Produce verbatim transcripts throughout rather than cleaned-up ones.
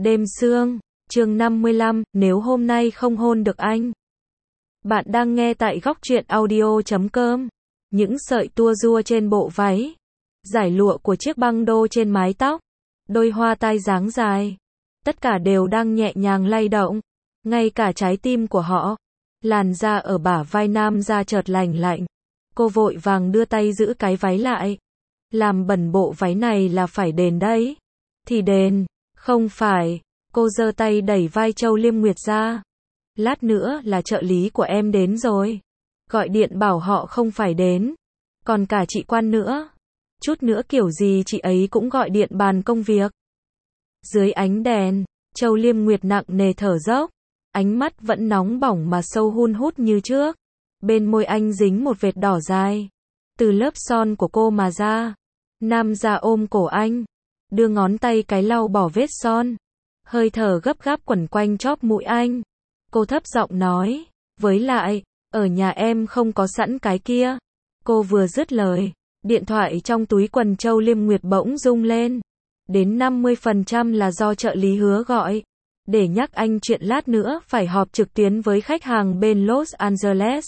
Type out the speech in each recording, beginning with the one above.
Đêm sương, chương năm mươi lăm, nếu hôm nay không hôn được anh. Bạn đang nghe tại góc truyện audio chấm com. Những sợi tua rua trên bộ váy, giải lụa của chiếc băng đô trên mái tóc, đôi hoa tai dáng dài, tất cả đều đang nhẹ nhàng lay động, ngay cả trái tim của họ. Làn da ở bả vai nam ra chợt lành lạnh. Cô vội vàng đưa tay giữ cái váy lại. Làm bẩn bộ váy này là phải đền đấy. Thì đền, không phải. Cô giơ tay đẩy vai Châu Liêm Nguyệt ra. Lát nữa là trợ lý của em đến rồi. Gọi điện bảo họ không phải đến. Còn cả chị Quan nữa. Chút nữa kiểu gì chị ấy cũng gọi điện bàn công việc. Dưới ánh đèn, Châu Liêm Nguyệt nặng nề thở dốc. Ánh mắt vẫn nóng bỏng mà sâu hun hút như trước. Bên môi anh dính một vệt đỏ dài. Từ lớp son của cô mà ra. Nam ra ôm cổ anh. Đưa ngón tay cái lau bỏ vết son. Hơi thở gấp gáp quẩn quanh chóp mũi anh. Cô thấp giọng nói. Với lại, ở nhà em không có sẵn cái kia. Cô vừa dứt lời. Điện thoại trong túi quần Châu Liêm Nguyệt bỗng rung lên. Đến năm mươi phần trăm là do trợ lý Hứa gọi. Để nhắc anh chuyện lát nữa phải họp trực tuyến với khách hàng bên Los Angeles.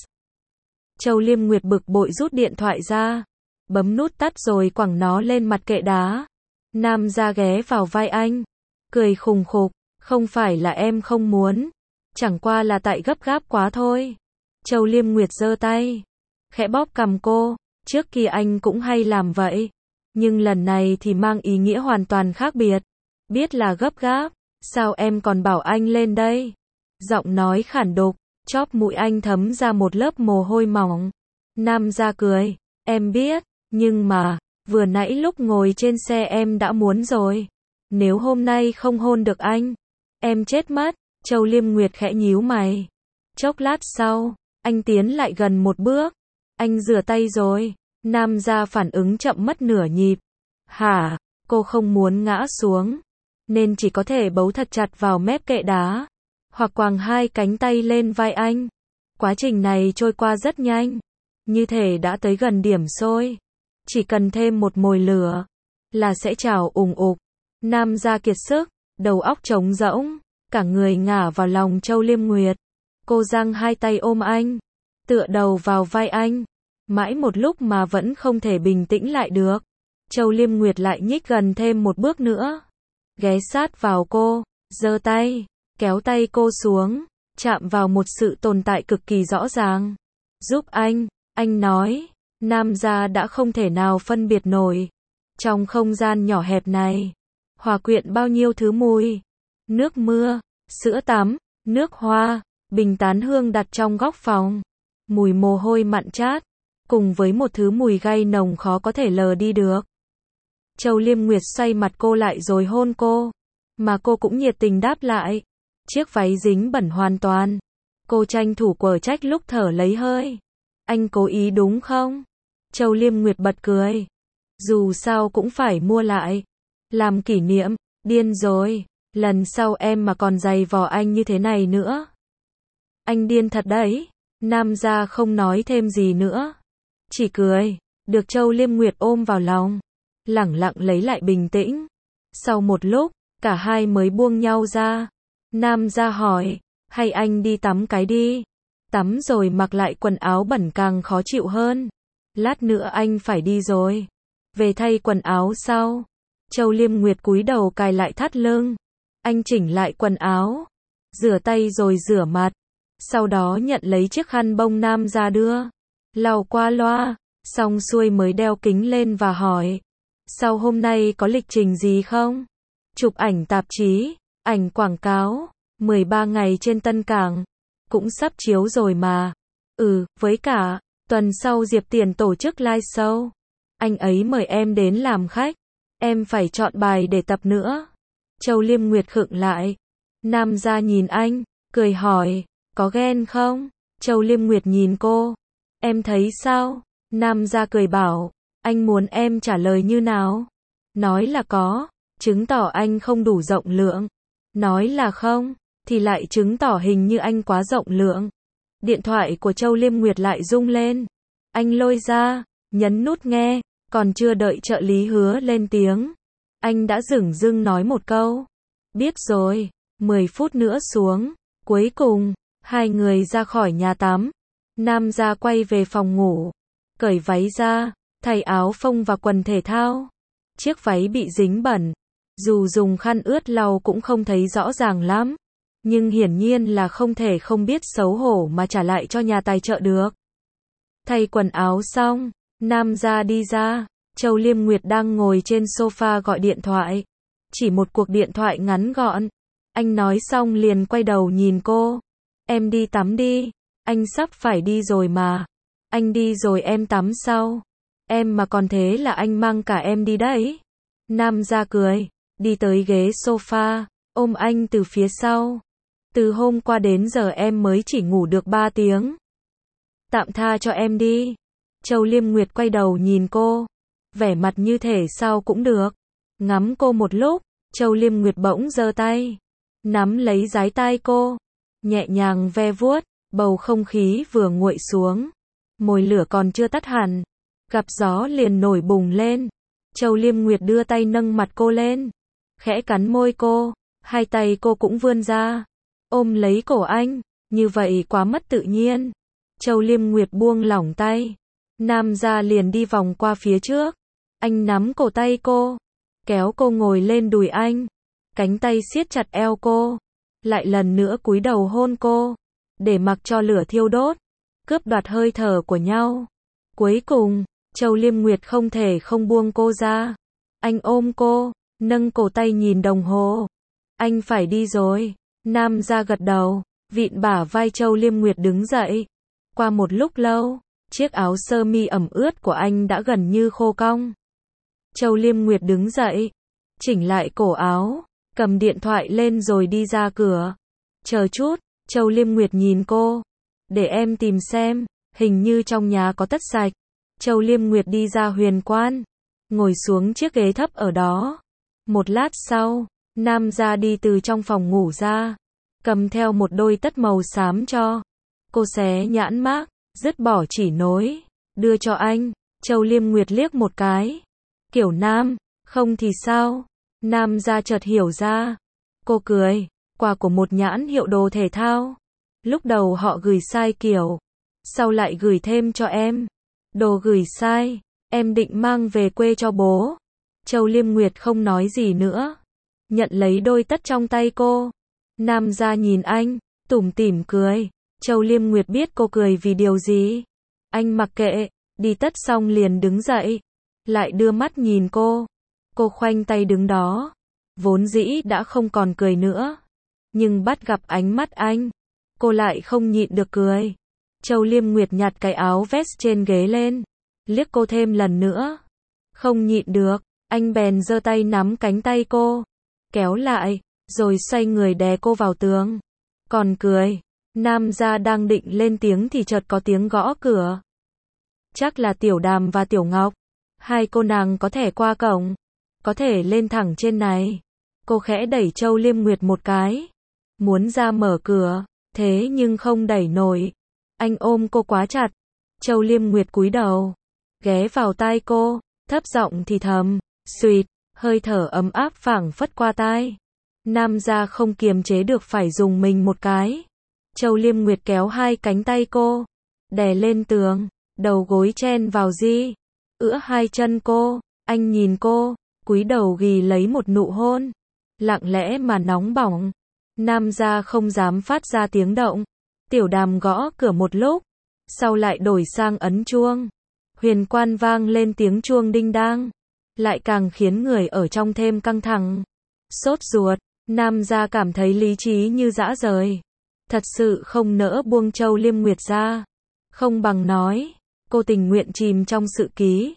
Châu Liêm Nguyệt bực bội rút điện thoại ra. Bấm nút tắt rồi quẳng nó lên mặt kệ đá. Nam ra ghé vào vai anh. Cười khùng khục. Không phải là em không muốn. Chẳng qua là tại gấp gáp quá thôi. Châu Liêm Nguyệt giơ tay. Khẽ bóp cằm cô. Trước kia anh cũng hay làm vậy. Nhưng lần này thì mang ý nghĩa hoàn toàn khác biệt. Biết là gấp gáp. Sao em còn bảo anh lên đây? Giọng nói khản đục. Chóp mũi anh thấm ra một lớp mồ hôi mỏng. Nam ra cười. Em biết. Nhưng mà, vừa nãy lúc ngồi trên xe em đã muốn rồi. Nếu hôm nay không hôn được anh, em chết mất. Châu Liêm Nguyệt khẽ nhíu mày. Chốc lát sau, anh tiến lại gần một bước. Anh rửa tay rồi. Nam ra phản ứng chậm mất nửa nhịp. Hả? Cô không muốn ngã xuống, nên chỉ có thể bấu thật chặt vào mép kệ đá. Hoặc quàng hai cánh tay lên vai anh. Quá trình này trôi qua rất nhanh. Như thể đã tới gần điểm sôi. Chỉ cần thêm một mồi lửa là sẽ trào ùng ục. Nam ra kiệt sức, đầu óc trống rỗng, cả người ngả vào lòng Châu Liêm Nguyệt. Cô giang hai tay ôm anh, tựa đầu vào vai anh. Mãi một lúc mà vẫn không thể bình tĩnh lại được. Châu Liêm Nguyệt lại nhích gần thêm một bước nữa. Ghé sát vào cô, giơ tay, kéo tay cô xuống, chạm vào một sự tồn tại cực kỳ rõ ràng. Giúp anh, anh nói. Nam gia đã không thể nào phân biệt nổi. Trong không gian nhỏ hẹp này, hòa quyện bao nhiêu thứ mùi. Nước mưa, sữa tắm, nước hoa, bình tán hương đặt trong góc phòng. Mùi mồ hôi mặn chát, cùng với một thứ mùi gay nồng khó có thể lờ đi được. Châu Liêm Nguyệt xoay mặt cô lại rồi hôn cô. Mà cô cũng nhiệt tình đáp lại. Chiếc váy dính bẩn hoàn toàn. Cô tranh thủ quở trách lúc thở lấy hơi. Anh cố ý đúng không? Châu Liêm Nguyệt bật cười. Dù sao cũng phải mua lại. Làm kỷ niệm. Điên rồi. Lần sau em mà còn giày vò anh như thế này nữa. Anh điên thật đấy. Nam gia không nói thêm gì nữa. Chỉ cười. Được Châu Liêm Nguyệt ôm vào lòng. Lẳng lặng lấy lại bình tĩnh. Sau một lúc, cả hai mới buông nhau ra. Nam gia hỏi. Hay anh đi tắm cái đi. Tắm rồi mặc lại quần áo bẩn càng khó chịu hơn. Lát nữa anh phải đi rồi. Về thay quần áo sau. Châu Liêm Nguyệt cúi đầu cài lại thắt lưng. Anh chỉnh lại quần áo. Rửa tay rồi rửa mặt. Sau đó nhận lấy chiếc khăn bông Nam ra đưa. Lau qua loa. Xong xuôi mới đeo kính lên và hỏi. Sau hôm nay có lịch trình gì không? Chụp ảnh tạp chí. Ảnh quảng cáo. mười ba ngày trên Tân Cảng. Cũng sắp chiếu rồi mà. Ừ, với cả, tuần sau Diệp Tiền tổ chức live show. Anh ấy mời em đến làm khách. Em phải chọn bài để tập nữa. Châu Liêm Nguyệt khựng lại. Nam gia nhìn anh, cười hỏi, có ghen không? Châu Liêm Nguyệt nhìn cô. Em thấy sao? Nam gia cười bảo, anh muốn em trả lời như nào? Nói là có, chứng tỏ anh không đủ rộng lượng. Nói là không, thì lại chứng tỏ hình như anh quá rộng lượng. Điện thoại của Châu Liêm Nguyệt lại rung lên. Anh lôi ra, nhấn nút nghe, còn chưa đợi trợ lý Hứa lên tiếng. Anh đã dửng dưng nói một câu. Biết rồi, mười phút nữa xuống. Cuối cùng, hai người ra khỏi nhà tắm. Nam gia quay về phòng ngủ, cởi váy ra, thay áo phông và quần thể thao. Chiếc váy bị dính bẩn, dù dùng khăn ướt lau cũng không thấy rõ ràng lắm, nhưng hiển nhiên là không thể không biết xấu hổ mà trả lại cho nhà tài trợ được. Thay quần áo xong, Nam gia đi ra, Châu Liêm Nguyệt đang ngồi trên sofa gọi điện thoại. Chỉ một cuộc điện thoại ngắn gọn. Anh nói xong liền quay đầu nhìn cô. Em đi tắm đi, anh sắp phải đi rồi mà. Anh đi rồi em tắm sau. Em mà còn thế là anh mang cả em đi đấy. Nam gia cười, đi tới ghế sofa, ôm anh từ phía sau. Từ hôm qua đến giờ em mới chỉ ngủ được ba tiếng. Tạm tha cho em đi. Châu Liêm Nguyệt quay đầu nhìn cô, vẻ mặt như thể sao cũng được. Ngắm cô một lúc, Châu Liêm Nguyệt bỗng giơ tay, nắm lấy dái tai cô, nhẹ nhàng ve vuốt, bầu không khí vừa nguội xuống. Mồi lửa còn chưa tắt hẳn, gặp gió liền nổi bùng lên. Châu Liêm Nguyệt đưa tay nâng mặt cô lên, khẽ cắn môi cô, hai tay cô cũng vươn ra, ôm lấy cổ anh, như vậy quá mất tự nhiên. Châu Liêm Nguyệt buông lỏng tay, Nam gia liền đi vòng qua phía trước, anh nắm cổ tay cô, kéo cô ngồi lên đùi anh, cánh tay siết chặt eo cô, lại lần nữa cúi đầu hôn cô, để mặc cho lửa thiêu đốt, cướp đoạt hơi thở của nhau. Cuối cùng, Châu Liêm Nguyệt không thể không buông cô ra. Anh ôm cô, nâng cổ tay nhìn đồng hồ. Anh phải đi rồi. Nam gia gật đầu, vịn bả vai Châu Liêm Nguyệt đứng dậy. Qua một lúc lâu, chiếc áo sơ mi ẩm ướt của anh đã gần như khô cong. Châu Liêm Nguyệt đứng dậy, chỉnh lại cổ áo, cầm điện thoại lên rồi đi ra cửa. Chờ chút, Châu Liêm Nguyệt nhìn cô. Để em tìm xem, hình như trong nhà có tất sạch. Châu Liêm Nguyệt đi ra huyền quan, ngồi xuống chiếc ghế thấp ở đó. Một lát sau, Nam gia đi từ trong phòng ngủ ra, cầm theo một đôi tất màu xám cho. Cô xé nhãn mác, dứt bỏ chỉ nối, đưa cho anh. Châu Liêm Nguyệt liếc một cái. Kiểu nam, không thì sao? Nam gia chợt hiểu ra. Cô cười, quà của một nhãn hiệu đồ thể thao. Lúc đầu họ gửi sai kiểu, sau lại gửi thêm cho em. Đồ gửi sai, em định mang về quê cho bố. Châu Liêm Nguyệt không nói gì nữa, nhận lấy đôi tất trong tay cô. Nam gia nhìn anh, tủm tỉm cười. Châu Liêm Nguyệt biết cô cười vì điều gì. Anh mặc kệ, đi tất xong liền đứng dậy, lại đưa mắt nhìn cô. Cô khoanh tay đứng đó, vốn dĩ đã không còn cười nữa, nhưng bắt gặp ánh mắt anh, cô lại không nhịn được cười. Châu Liêm Nguyệt nhặt cái áo vest trên ghế lên, liếc cô thêm lần nữa. Không nhịn được, anh bèn giơ tay nắm cánh tay cô, kéo lại, rồi xoay người đè cô vào tường. Còn cười, Nam gia đang định lên tiếng thì chợt có tiếng gõ cửa. Chắc là Tiểu Đàm và Tiểu Ngọc. Hai cô nàng có thể qua cổng, có thể lên thẳng trên này. Cô khẽ đẩy Châu Liêm Nguyệt một cái, muốn ra mở cửa, thế nhưng không đẩy nổi. Anh ôm cô quá chặt. Châu Liêm Nguyệt cúi đầu, ghé vào tai cô, thấp giọng thì thầm, "Xuyệt", hơi thở ấm áp phảng phất qua tai. Nam gia không kiềm chế được phải dùng mình một cái. Châu Liêm Nguyệt kéo hai cánh tay cô, đè lên tường, đầu gối chen vào di, ưỡn hai chân cô. Anh nhìn cô, cúi đầu ghi lấy một nụ hôn, lặng lẽ mà nóng bỏng. Nam gia không dám phát ra tiếng động. Tiểu Đàm gõ cửa một lúc, sau lại đổi sang ấn chuông. Huyền quan vang lên tiếng chuông đinh đang, lại càng khiến người ở trong thêm căng thẳng, sốt ruột. Nam gia cảm thấy lý trí như rã rời, thật sự không nỡ buông Châu Liêm Nguyệt ra. Không bằng nói, cô tình nguyện chìm trong sự ký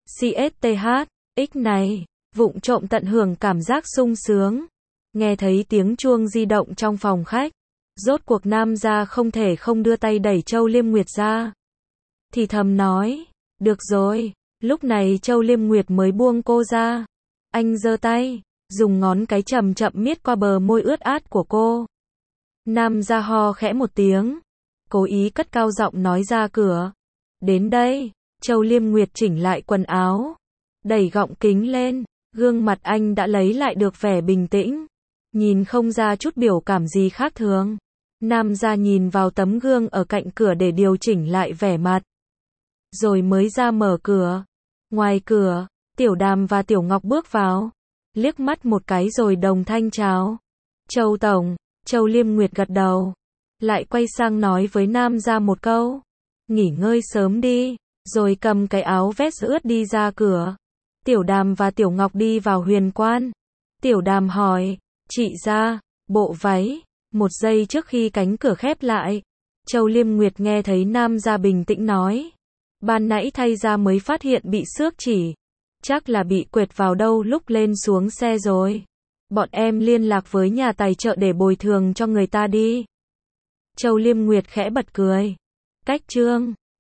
CSTH này, vụng trộm tận hưởng cảm giác sung sướng. Nghe thấy tiếng chuông di động trong phòng khách, rốt cuộc Nam gia không thể không đưa tay đẩy Châu Liêm Nguyệt ra. Thì thầm nói, được rồi. Lúc này Châu Liêm Nguyệt mới buông cô ra. Anh giơ tay, dùng ngón cái chậm chậm miết qua bờ môi ướt át của cô. Nam gia ho khẽ một tiếng, cố ý cất cao giọng nói ra cửa. Đến đây. Châu Liêm Nguyệt chỉnh lại quần áo, đẩy gọng kính lên, gương mặt anh đã lấy lại được vẻ bình tĩnh. nhìn không ra chút biểu cảm gì khác thường. Nam gia nhìn vào tấm gương ở cạnh cửa để điều chỉnh lại vẻ mặt. Rồi mới ra mở cửa. Ngoài cửa, Tiểu Đàm và Tiểu Ngọc bước vào. Liếc mắt một cái rồi đồng thanh chào. Châu Tổng, Châu Liêm Nguyệt gật đầu. Lại quay sang nói với Nam gia một câu. Nghỉ ngơi sớm đi. Rồi cầm cái áo vest ướt đi ra cửa. Tiểu Đàm và Tiểu Ngọc đi vào huyền quan. Tiểu Đàm hỏi, chị ra, bộ váy. Một giây trước khi cánh cửa khép lại, Châu Liêm Nguyệt nghe thấy Nam gia bình tĩnh nói. Ban nãy thay ra mới phát hiện bị xước chỉ. Chắc là bị quệt vào đâu lúc lên xuống xe rồi. Bọn em liên lạc với nhà tài trợ để bồi thường cho người ta đi. Châu Liêm Nguyệt khẽ bật cười. Cách trương.